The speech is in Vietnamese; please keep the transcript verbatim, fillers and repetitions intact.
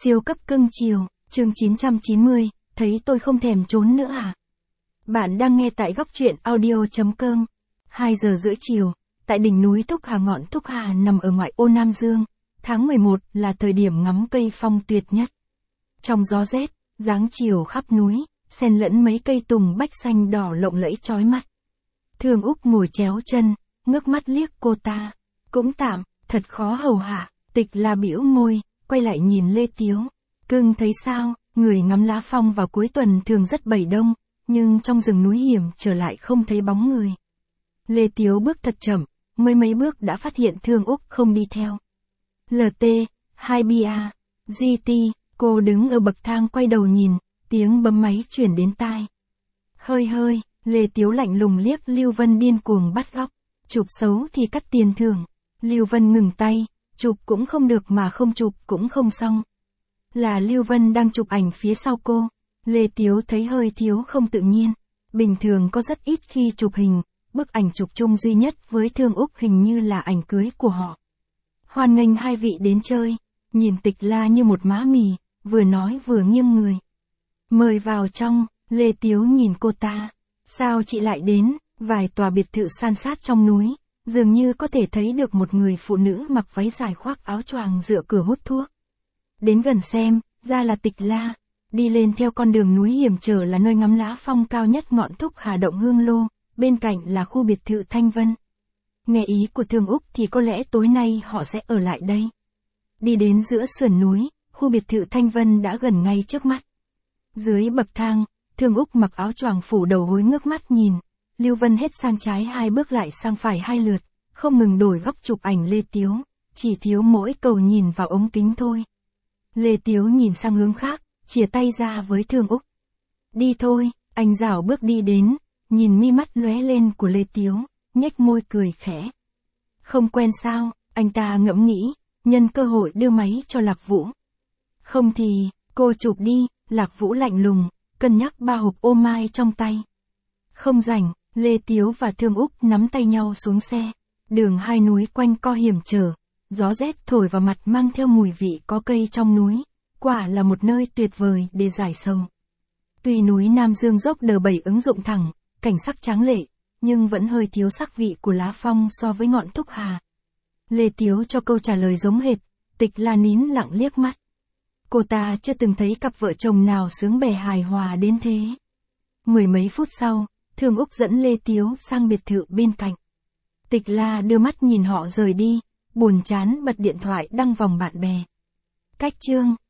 Siêu cấp cưng chiều, chương chín trăm chín mươi, thấy tôi không thèm trốn nữa à? Bạn đang nghe tại góc truyện audio.com. hai giờ rưỡi chiều, tại đỉnh núi Thúc Hà ngọn Thúc Hà nằm ở ngoại ô Nam Dương. Tháng mười một là thời điểm ngắm cây phong tuyệt nhất. Trong gió rét, dáng chiều khắp núi, xen lẫn mấy cây tùng bách xanh đỏ lộng lẫy chói mắt. Thương Úc ngồi chéo chân, ngước mắt liếc cô ta. Cũng tạm, thật khó hầu hạ. Tịch La bĩu môi, quay lại nhìn Lê Tiếu. Cưng thấy sao, người ngắm lá phong vào cuối tuần thường rất bầy đông, nhưng trong rừng núi hiểm trở lại không thấy bóng người. Lê Tiếu bước thật chậm, mới mấy bước đã phát hiện Thương Úc không đi theo. lờ tê, hai bia, giê tê, cô đứng ở bậc thang quay đầu nhìn, tiếng bấm máy chuyển đến tai. Hơi hơi, Lê Tiếu lạnh lùng liếc Lưu Vân điên cuồng bắt góc. Chụp xấu thì cắt tiền thưởng. Lưu Vân ngừng tay, chụp cũng không được mà không chụp cũng không xong. Là Lưu Vân đang chụp ảnh phía sau cô. Lê Tiếu thấy hơi thiếu không tự nhiên. Bình thường có rất ít khi chụp hình, bức ảnh chụp chung duy nhất với Thương Úc hình như là ảnh cưới của họ. Hoan nghênh hai vị đến chơi, nhìn Tịch La như một má mì, vừa nói vừa nghiêng người. Mời vào trong, Lê Tiếu nhìn cô ta. Sao chị lại đến? Vài tòa biệt thự san sát trong núi, dường như có thể thấy được một người phụ nữ mặc váy dài khoác áo choàng dựa cửa hút thuốc. Đến gần xem, ra là Tịch La. Đi lên theo con đường núi hiểm trở là nơi ngắm lá phong cao nhất ngọn Thúc Hà Động Hương Lô, bên cạnh là khu biệt thự Thanh Vân. Nghe ý của Thương Úc thì có lẽ tối nay họ sẽ ở lại đây. Đi đến giữa sườn núi, khu biệt thự Thanh Vân đã gần ngay trước mắt. Dưới bậc thang, Thương Úc mặc áo choàng phủ đầu gối ngước mắt nhìn. Lưu Vân hết sang trái hai bước lại sang phải hai lượt, không ngừng đổi góc chụp ảnh Lê Tiếu, chỉ thiếu mỗi cầu nhìn vào ống kính thôi. Lê Tiếu nhìn sang hướng khác, chìa tay ra với Thương Úc. Đi thôi, anh rảo bước đi đến, nhìn mi mắt lóe lên của Lê Tiếu, nhếch môi cười khẽ. Không quen sao, anh ta ngẫm nghĩ, nhân cơ hội đưa máy cho Lạc Vũ. Không thì, cô chụp đi, Lạc Vũ lạnh lùng, cân nhắc ba hộp ô mai trong tay. Không rảnh, Lê Tiếu và Thương Úc nắm tay nhau xuống xe. Đường hai núi quanh co hiểm trở, gió rét thổi vào mặt mang theo mùi vị có cây trong núi, quả là một nơi tuyệt vời để giải sầu. Tuy núi Nam Dương dốc đờ bầy ứng dụng thẳng, cảnh sắc tráng lệ, nhưng vẫn hơi thiếu sắc vị của lá phong so với ngọn Thúc Hà. Lê Tiếu cho câu trả lời giống hệt, Tịch La nín lặng liếc mắt. Cô ta chưa từng thấy cặp vợ chồng nào sướng bè hài hòa đến thế. Mười mấy phút sau, Thương Úc dẫn Lê Tiếu sang biệt thự bên cạnh. Tịch La đưa mắt nhìn họ rời đi, buồn chán bật điện thoại đăng vòng bạn bè. Cách chương